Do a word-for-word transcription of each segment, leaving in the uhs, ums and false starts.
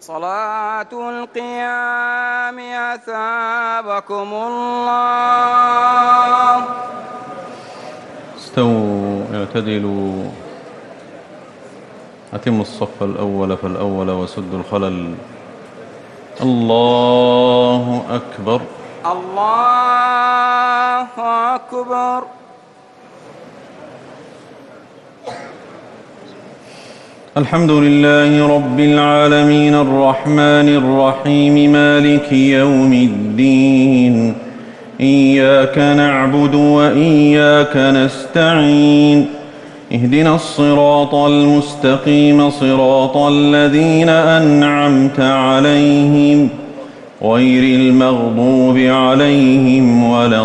صلاة القيام أثابكم الله. استووا اعتدلوا، أتموا الصف الأول فالأول وسدوا الخلل. الله أكبر. الله أكبر. الحمد لله رب العالمين الرحمن الرحيم مالك يوم الدين، إياك نعبد وإياك نستعين، اهدنا الصراط المستقيم صراط الذين أنعمت عليهم غير المغضوب عليهم ولا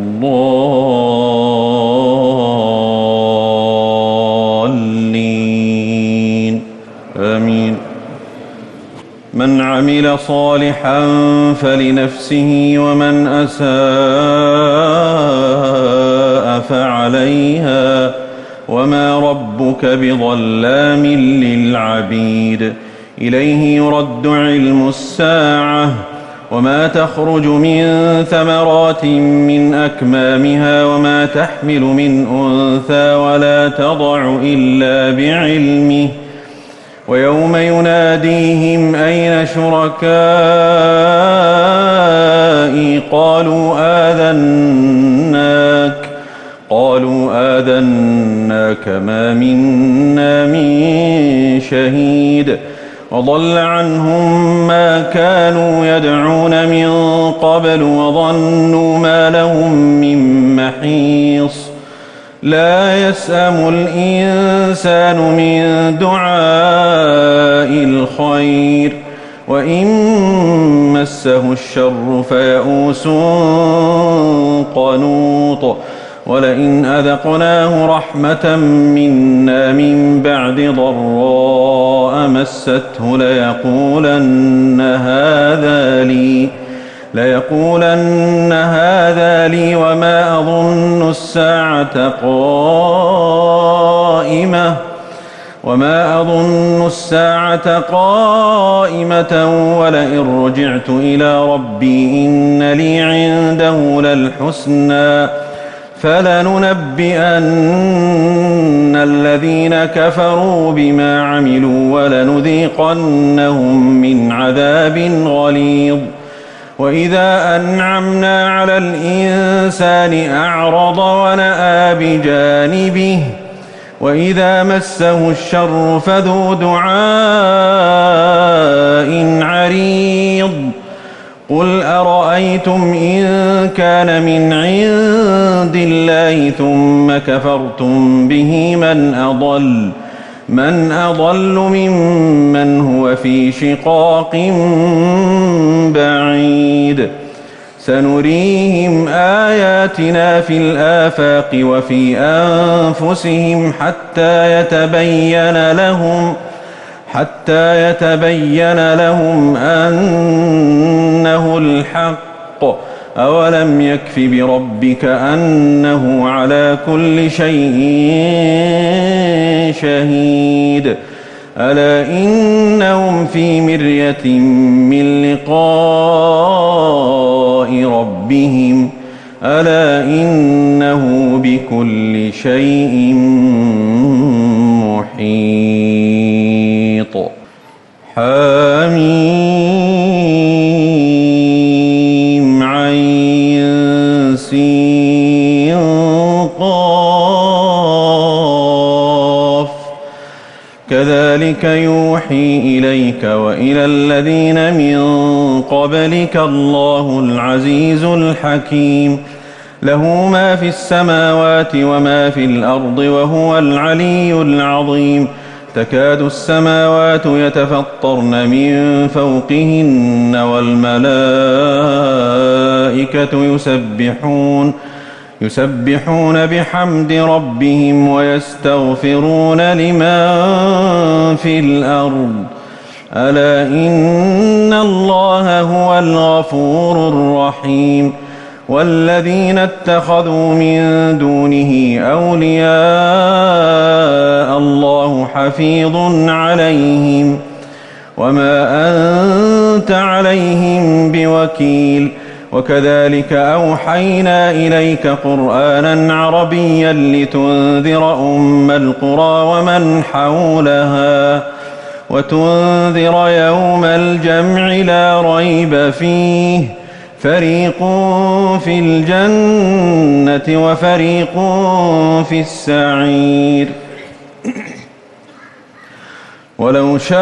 الضالين، آمين. من عمل صالحا فلنفسه ومن أساء فعليها وما ربك بظلام للعبيد. إليه يرد علم الساعة وما تخرج من ثمرات من أكمامها وما تحمل من أنثى ولا تضع إلا بعلمه. ويوم يناديهم أين شركائي قالوا آذناك قالوا آذناك ما منا من شهيد. وضل عنهم ما كانوا يدعون من قبل وظنوا ما لهم من محيص. لا يسأم الإنسان من دعاء الخير وإن مسه الشر فيئوس قنوط. ولئن أذقناه رحمة منا من بعد ضراء مسته ليقولن هذا لي ليقولن هذا لي وما أظن الساعة قائمة وما أظن الساعة قائمة ولئن رجعت إلى ربي إن لي عنده للحسنى فلننبئن الذين كفروا بما عملوا ولنذيقنهم من عذاب غليظ. وإذا أنعمنا على الإنسان أعرض ونأى بجانبه وإذا مسه الشر فذو دعاء عريض. قل أرأيتم إن كان من عند الله ثم كفرتم به من أضل من أضل ممن هو في شقاق بعيد. سنريهم آياتنا في الآفاق وفي أنفسهم حتى يتبين لهم حتى يتبين لهم أنه الحق. أولم يكف بربك أنه على كل شيء شهيد. ألا إنهم في مرية من لقاء ربهم ألا إنه بكل شيء محيط. حميم عين سين قاف. كذلك يوحي إليك وإلى الذين من قبلك الله العزيز الحكيم. له ما في السماوات وما في الأرض وهو العلي العظيم. تكاد السماوات يتفطرن من فوقهن والملائكة يسبحون يسبحون بحمد ربهم ويستغفرون لمن في الأرض ألا إن الله هو الغفور الرحيم. والذين اتخذوا من دونه أولياء الله حفيظ عليهم وما أنت عليهم بوكيل. وكذلك أوحينا إليك قرآنا عربيا لتنذر أم القرى ومن حولها وتنذر يوم الجمع لا ريب فيه، فريق في الجنة وفريق في السعير. ولو شاء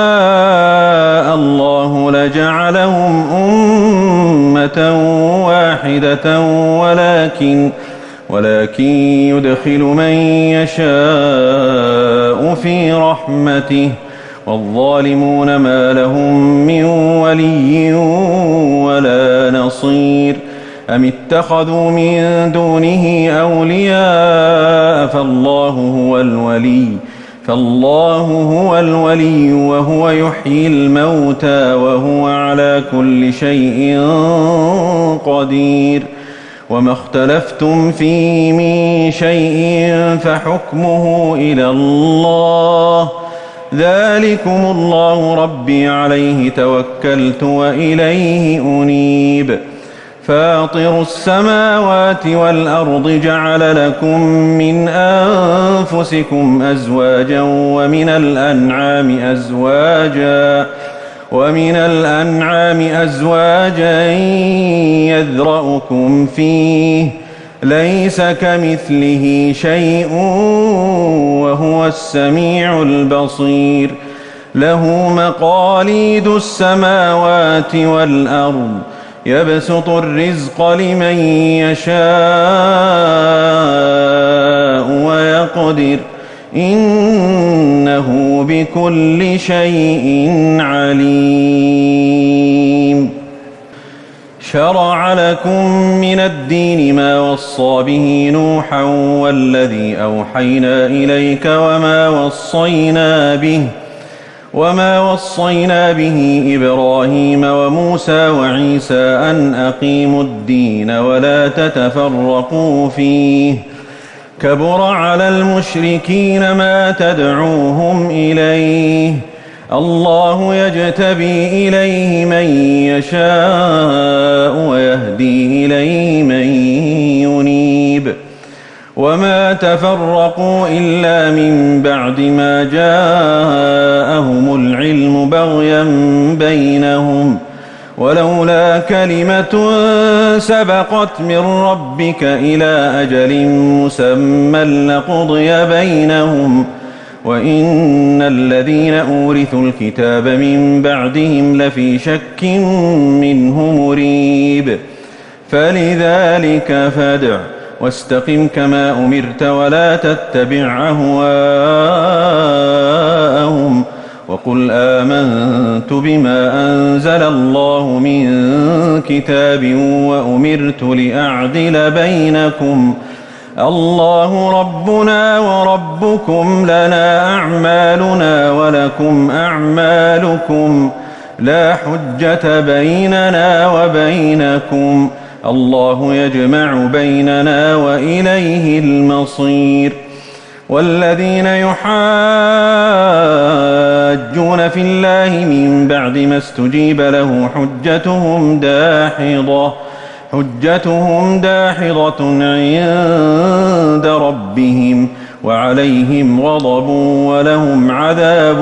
الله لجعلهم أمة واحدة ولكن ولكن يدخل من يشاء في رحمته، والظالمون ما لهم من ولي ولا نصير. أم اتخذوا من دونه أولياء فالله هو الولي فالله هو الولي وهو يحيي الموتى وهو على كل شيء قدير. وما اختلفتم فيه من شيء فحكمه إلى الله، ذلكم الله ربي عليه توكلت وإليه أنيب. فاطر السماوات والأرض جعل لكم من أنفسكم أزواجا ومن الأنعام أزواجا ومن الأنعام أزواجا يذرأكم فيه، ليس كمثله شيء وهو السميع البصير. له مقاليد السماوات والأرض، يبسط الرزق لمن يشاء ويقدر، إنه بكل شيء عليم. شرع لكم من الدين ما وصى به نوحا والذي أوحينا إليك وما وصينا به وما وصينا به إبراهيم وموسى وعيسى أن أقيموا الدين ولا تتفرقوا فيه، كبر على المشركين ما تدعوهم إليه، الله يجتبي إليه من يشاء ويهدي إليه من ينيب. وما تفرقوا إلا من بعد ما جاءهم العلم بغيا بينهم، ولولا كلمة سبقت من ربك إلى أجل مسمى لقضي بينهم، وإن الذين أورثوا الكتاب من بعدهم لفي شك منه مريب. فلذلك فادع واستقم كما أمرت ولا تتبع أهواءهم، وقل آمنت بما أنزل الله من كتاب وأمرت لأعدل بينكم، الله ربنا وربكم لنا أعمالنا ولكم أعمالكم، لا حجة بيننا وبينكم، الله يجمع بيننا وإليه المصير. والذين يحاجون في الله من بعد ما استجيب له حجتهم داحضة حجتهم داحضة عند ربهم وعليهم غضب ولهم عذاب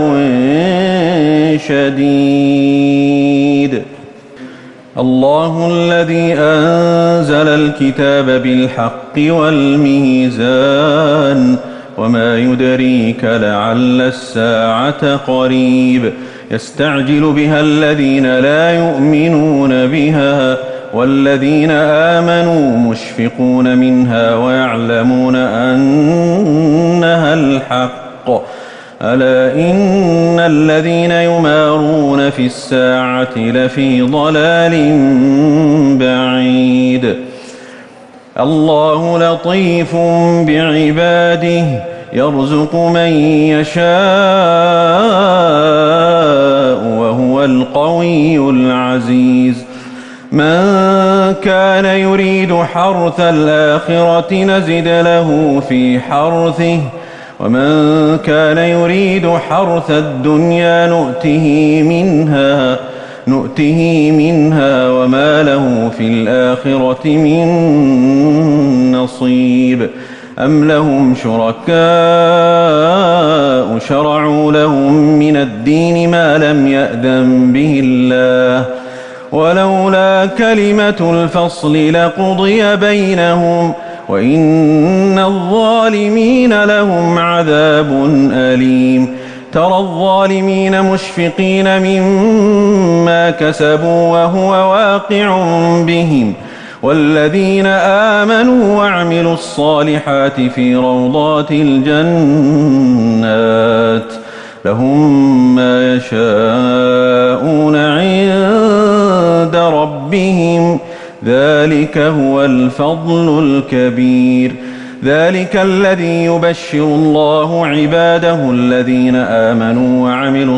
شديد. الله الذي أنزل الكتاب بالحق والميزان، وما يدريك لعل الساعة قريب، يستعجل بها الذين لا يؤمنون بها، والذين آمنوا مشفقون منها ويعلمون أنها الحق. ألا إن الذين يمارون في الساعة لفي ضلال بعيد. الله لطيف بعباده يرزق من يشاء وهو القوي العزيز. من كان يريد حرث الآخرة نزد له في حرثه ومن كان يريد حرث الدنيا نؤته منها نؤته منها وما له في الآخرة من نصيب أم لهم شركاء شرعوا لهم من الدين ما لم يأذن به الله ولولا كلمة الفصل لقضي بينهم وإن الظالمين لهم عذاب أليم ترى الظالمين مشفقين مما كسبوا وهو واقع بهم والذين آمنوا وعملوا الصالحات في روضات الجنات لهم ما يشاءون عند ربهم ذلك هو الفضل الكبير ذلك الذي يبشر الله عباده الذين آمنوا وعملوا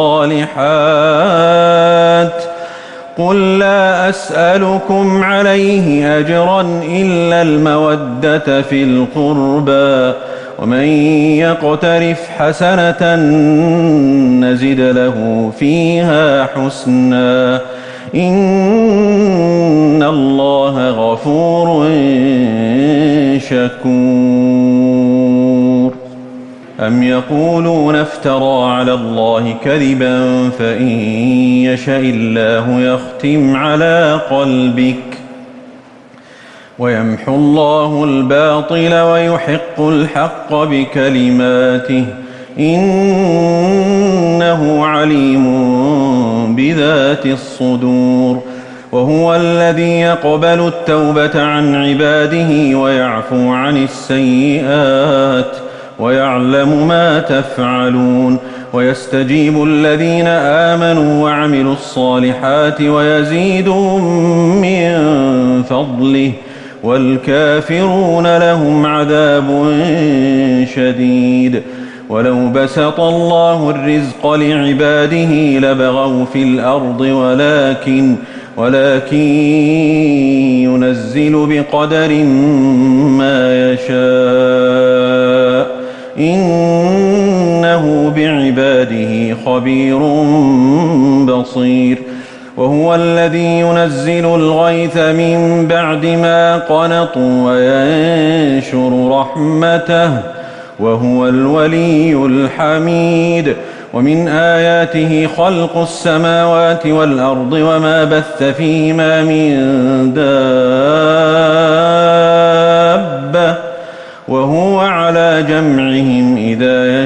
الصالحات قل لا أسألكم عليه أجرا إلا المودة في القربى ومن يقترف حسنة نزد له فيها حسنا إن الله غفور شكور أم يقولون افترى على الله كذبا فإن يشاء الله يختم على قلبك ويمحو الله الباطل ويحق الحق بكلماته إنه عليم بذات الصدور وهو الذي يقبل التوبة عن عباده ويعفو عن السيئات ويعلم ما تفعلون ويستجيب الذين آمنوا وعملوا الصالحات ويزيدهم من فضله والكافرون لهم عذاب شديد ولو بسط الله الرزق لعباده لبغوا في الأرض ولكن ولكن ينزل بقدر ما يشاء إنه بعباده خبير بصير وهو الذي ينزل الغيث من بعد ما قنطوا وينشر رحمته وهو الولي الحميد ومن آياته خلق السماوات والأرض وما بث فيهما من دابة وهو على جمعهم إذا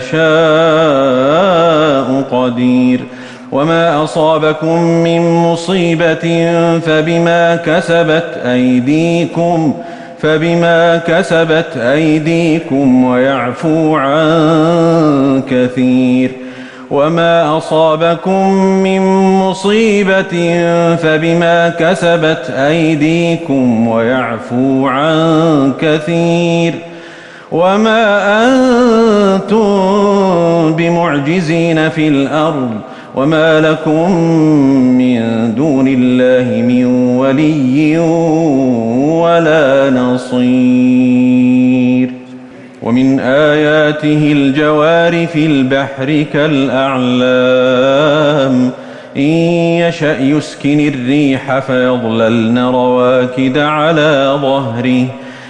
يشاء قدير وما أصابكم من مصيبة فبما كسبت أيديكم فبما كسبت أيديكم ويعفو عن كثير وما أصابكم من مصيبة فبما كسبت أيديكم ويعفو عن كثير وما أنتم بمعجزين في الأرض وما لكم من دون الله من ولي ولا نصير ومن آياته الجوار في البحر كالأعلام إن يشأ يسكن الريح فيظللن رواكد على ظهره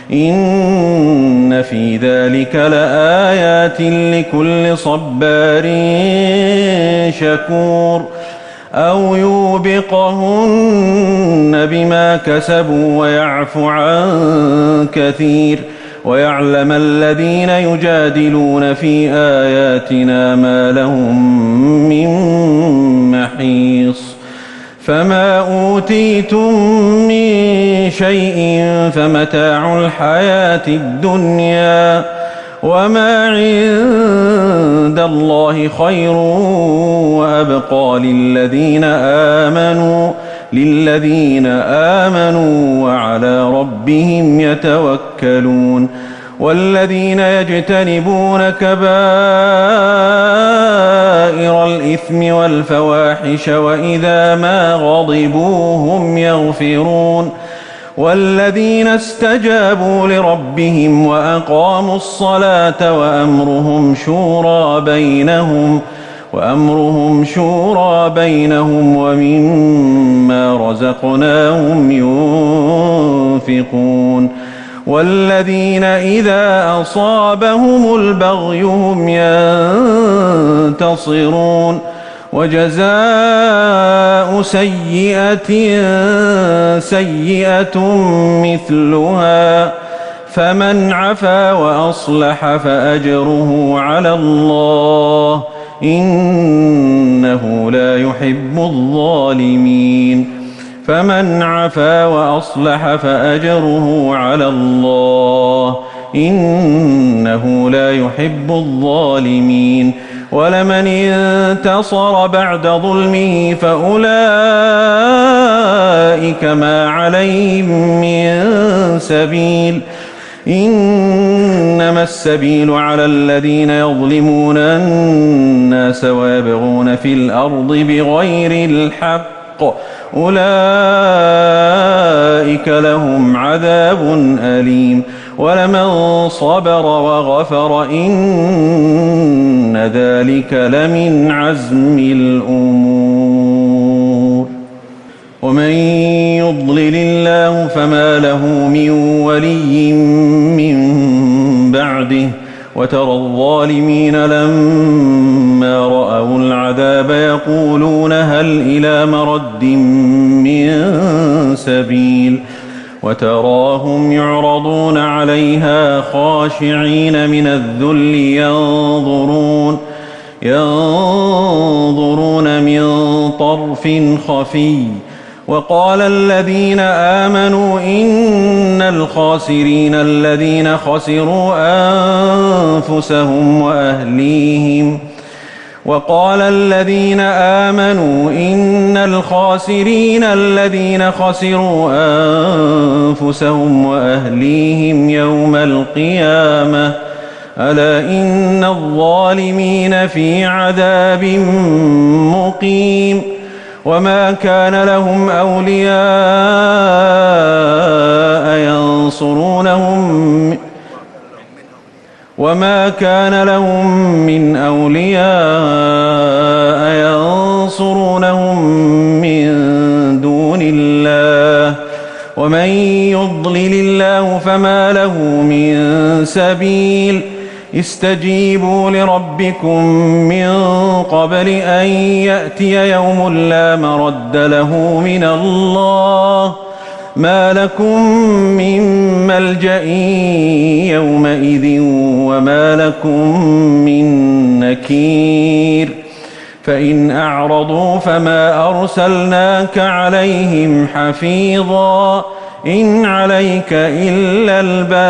إن في ذلك لآيات لكل صبار شكور أو يوبقهن بما كسبوا ويعفو عن كثير ويعلم الذين يجادلون في آياتنا ما لهم من محيص فما أوتيتم من شيء فمتاع الحياة الدنيا وما عند الله خير وأبقى للذين آمنوا للذين آمنوا وعلى ربهم يتوكلون والذين يجتنبون كبائر الإثم والفواحش وإذا ما غضبوا هم يغفرون والذين استجابوا لربهم وأقاموا الصلاة وأمرهم شورى بينهم وأمرهم شورى بينهم ومما رزقناهم ينفقون والذين إذا أصابهم البغي هم ينتصرون وجزاء سيئة سيئة مثلها فمن عفا وأصلح فأجره على الله إنه لا يحب الظالمين فمن عفا وأصلح فأجره على الله إنه لا يحب الظالمين ولمن انتصر بعد ظلمه فأولئك ما عليهم من سبيل إنما السبيل على الذين يظلمون الناس ويبغون في الأرض بغير الحق أولئك لهم عذاب أليم ولمن صبر وغفر إن ذلك لمن عزم الأمور ومن يضلل الله فما له من ولي من بعده وترى الظالمين لما رأوا العذاب يقولون هل إلى مرد من سبيل وتراهم يعرضون عليها خاشعين من الذل ينظرون ينظرون من طرف خفي وقال الذين آمنوا إن الخاسرين الذين خسروا أنفسهم وأهليهم وقال الذين آمنوا إن الخاسرين الذين خسروا أنفسهم وأهليهم يوم القيامة ألا إن الظالمين في عذاب مقيم وما كان لهم أولياء ينصرونهم وما كان لهم من أولياء ينصرونهم من دون الله ومن يضلل الله فما له من سبيل استجيبوا لربكم من قبل أن يأتي يوم لا مرد له من الله ما لكم من ملجأ يومئذ وما لكم من نكير فإن أعرضوا فما أرسلناك عليهم حفيظا إن عليك إلا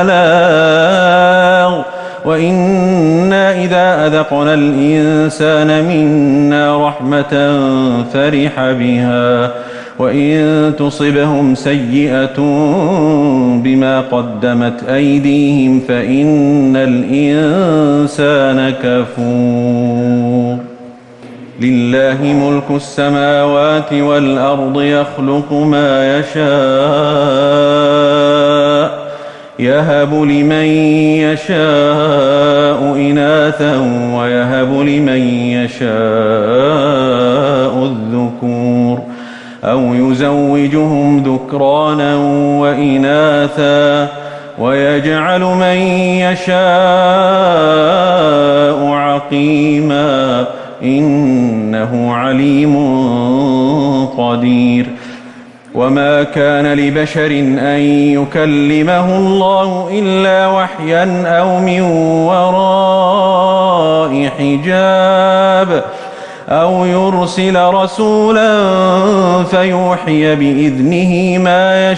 البلاغ وإنا إذا أذقنا الإنسان منا رحمة فرح بها وإن تصبهم سيئة بما قدمت أيديهم فإن الإنسان كفور لله ملك السماوات والأرض يخلق ما يشاء يهب لمن يشاء إناثا ويهب لمن يشاء الذكور أو يزوجهم ذكرانا وإناثا ويجعل من يشاء عقيما إنه عليم قدير وما كان لبشر أن يكلمه الله إلا وحيا أو من وراء حجاب أو يرسل رسولا فيوحي بإذنه ما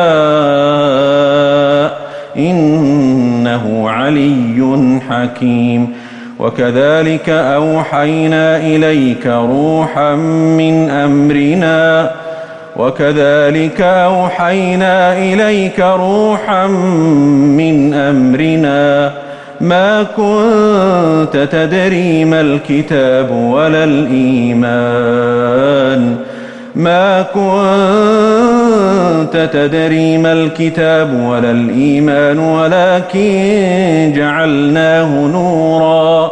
يشاء إنه علي حكيم وكذلك أوحينا إليك روحا من أمرنا وكذلك أوحينا إليك روحا من أمرنا ما كنت تدري ما الكتاب ولا الإيمان ما كنت تدري ما الكتاب ولا الإيمان ولكن جعلناه نورا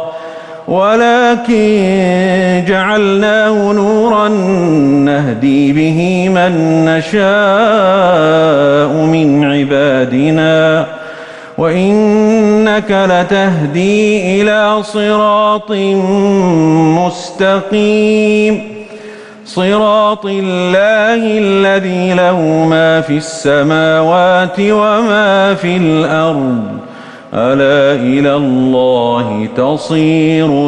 ولكن جعلناه نورا نهدي به من نشاء من عبادنا وإنك لتهدي إلى صراط مستقيم صراط الله الذي له ما في السماوات وما في الأرض ألا إلى الله تصير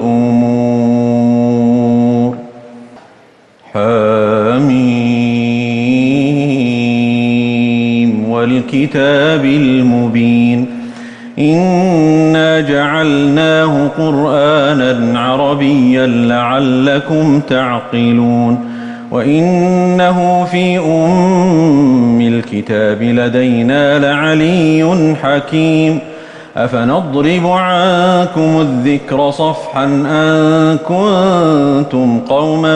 الأمور. حميم والكتاب المبين إنا جعلناه قرآنا عربيا لعلكم تعقلون وإنه في أم الكتاب لدينا لعلي حكيم أفنضرب عنكم الذكر صفحا أن كنتم قوما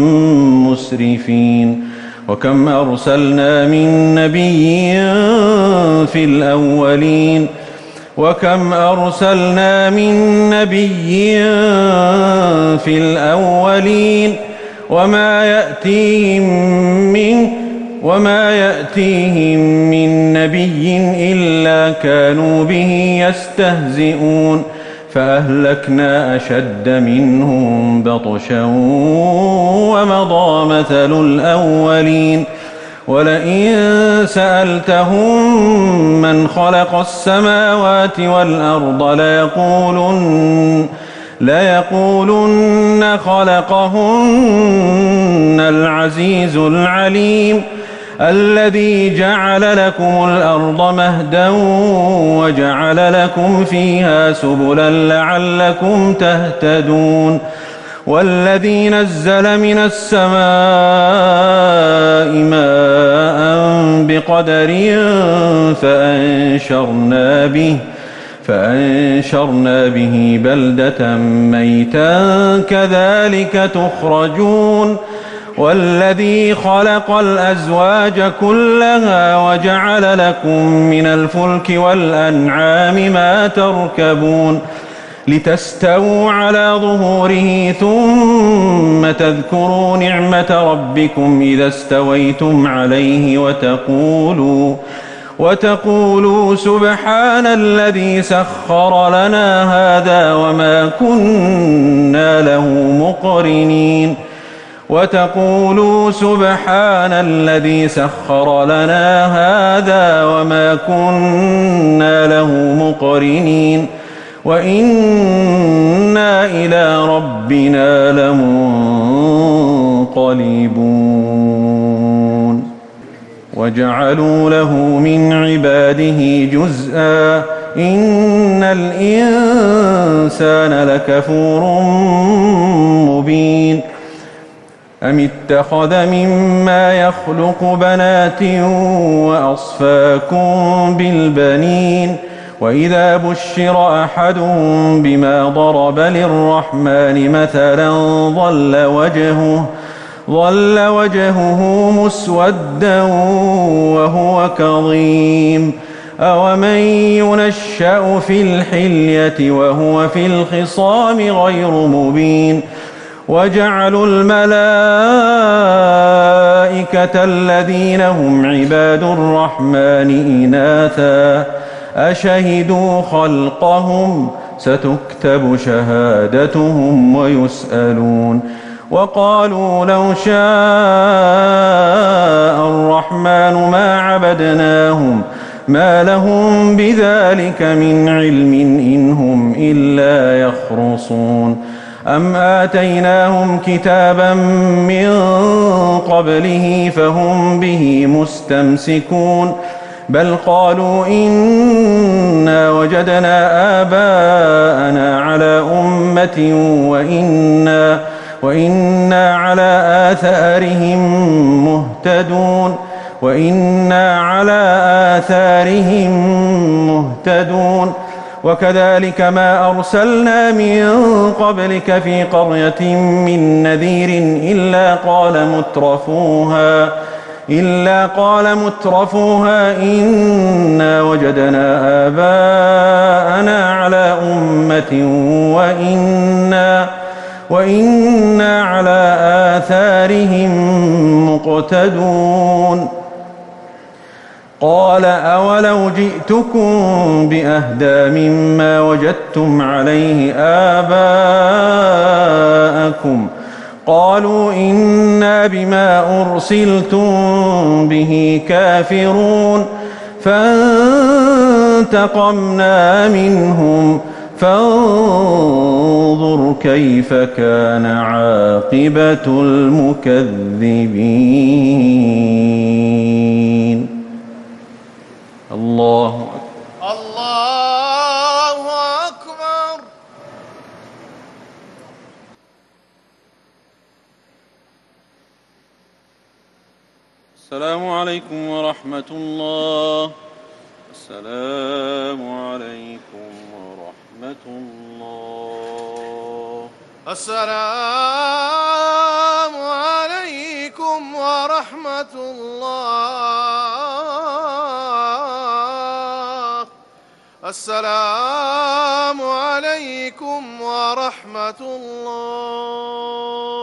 مسرفين وكم أرسلنا من نبي في الأولين وكم أرسلنا من نبي في الأولين وما يأتيهم من وما يأتيهم من نبي إلا كانوا به يستهزئون فأهلكنا أشد منهم بطشا ومضى مثل الأولين ولئن سألتهم من خلق السماوات والأرض ليقولن ليقولن خلقهن العزيز العليم الذي جعل لكم الأرض مهدا وجعل لكم فيها سبلا لعلكم تهتدون والذي نزل من السماء ماء بقدر فأنشرنا به فأنشرنا به بلدة ميتا كذلك تخرجون والذي خلق الأزواج كلها وجعل لكم من الفلك والأنعام ما تركبون لتستووا على ظهوره ثم تذكروا نعمة ربكم إذا استويتم عليه وتقولوا وتقولوا سبحان الذي سخر لنا هذا وما كنا له مقرنين وتقولوا سبحان الذي سخر لنا هذا وما كنا له مقرنين وإنا إلى ربنا لمنقلبون وجعلوا له من عباده جزءا إن الإنسان لكفور مبين أم اتخذ مما يخلق بنات وأصفاكم بالبنين وإذا بشر أحدهم بما ضرب للرحمن مثلا ظل وجهه ظل وجهه مسودا وهو كظيم أومن ينشأ في الحلية وهو في الخصام غير مبين وجعلوا الملائكة الذين هم عباد الرحمن إناثا أشهدوا خلقهم ستكتب شهادتهم ويسألون وقالوا لو شاء الرحمن ما عبدناهم ما لهم بذلك من علم إن هم إلا يخرصون أم آتيناهم كتابا من قبله فهم به مستمسكون بل قالوا إنا وجدنا آباءنا على أمة وإنا, وإنا على آثارهم مهتدون وإنا على آثارهم مهتدون وكذلك ما أرسلنا من قبلك في قرية من نذير إلا قال مترفوها إلا قال مترفوها إنا وجدنا آباءنا على أمة وإنا, وإنا على آثارهم مقتدون قال أولو جئتكم بأهدى مما وجدتم عليه آباءكم قالوا إنا بما أرسلتم به كافرون فانتقمنا منهم فانظر كيف كان عاقبة المكذبين. الله أكبر. الله أكبر. السلام عليكم ورحمة الله. السلام عليكم ورحمة الله. السلام عليكم ورحمة الله. السلام عليكم ورحمة الله.